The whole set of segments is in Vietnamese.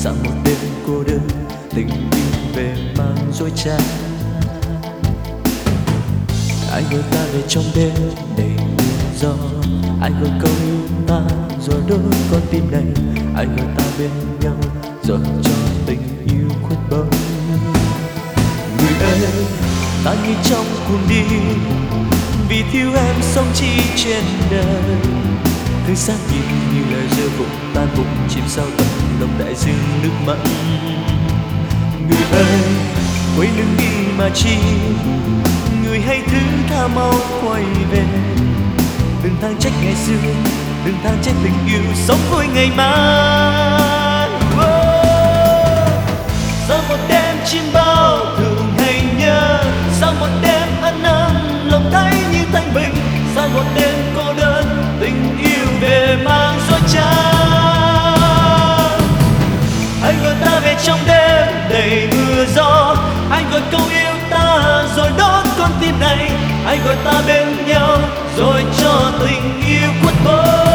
Dạo một đêm cô đơn, tình yêu về mang dối trá. Ai gọi ta về trong đêm đầy mưa gió, ai gọi câu yêu ta rồi đôi con tim này, ai gọi ta bên nhau rồi cho tình yêu khuất bóng. Người ơi, ta nghĩ trong cuồng đi vì thiếu em sống chi trên đời. Thứ sáng nhìn như lời rơi vụn tan vụn chìm sau tận lòng đại dương nước mặn. Người ơi, quay lưng đi mà chi, người hãy thứ tha mau quay về. Đừng than trách ngày xưa, đừng than trách tình yêu sống vui ngày mai. Sau một đêm chim bao thường hay nhớ, sau một đêm ân ân lòng thấy như thanh bình, sau một đêm cô đơn tình yêu về mang dối trá. Anh gọi ta về trong đêm đầy mưa gió, anh gọi câu yêu ta rồi đốt con tim này, anh gọi ta bên nhau rồi cho tình yêu khuất bóng.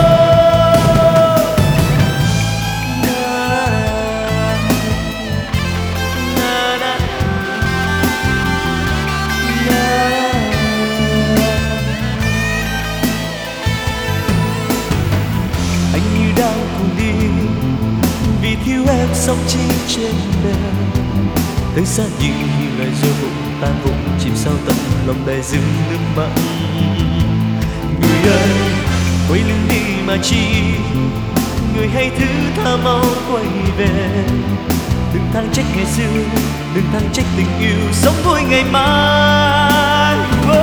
Anh như đang cùng đi vì thiếu em sống chi trên đời. Tới xa nhìn như lời rơi vụn tan vụn chìm sau tận lòng đại dương nước mặn. Người ơi, quay lưng đi mà chi, người hãy thứ tha mau quay về. Đừng than trách ngày xưa, đừng than trách tình yêu sống vui ngày mai.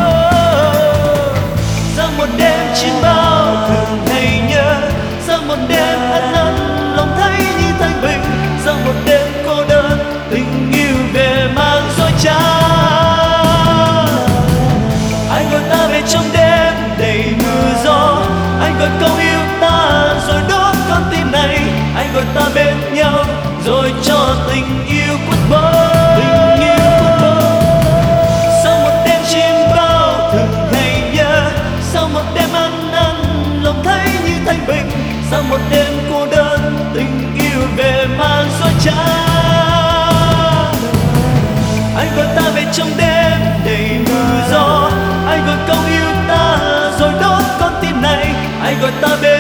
Sau một đêm chim bao thường hay nhớ, sau một đêm ân ân lòng thấy như thanh bình, sau một đêm cô đơn tình yêu về mang dối trá. Anh gọi ta về trong đêm đầy mưa gió, anh gọi câu yêu ta rồi đốt con tim này, anh gọi ta bên nhau rồi cho tình yêu khuất bóng. Sau một đêm chim bao thường hay nhớ, sau một đêm ân ân lòng thấy như thanh bình, sau một đêm cô đơn tình yêu về mang dối trá. Anh gọi ta về trong đêm đầy mưa gió, anh gọi câu yêu ta rồi đốt con tim này, anh gọi ta bên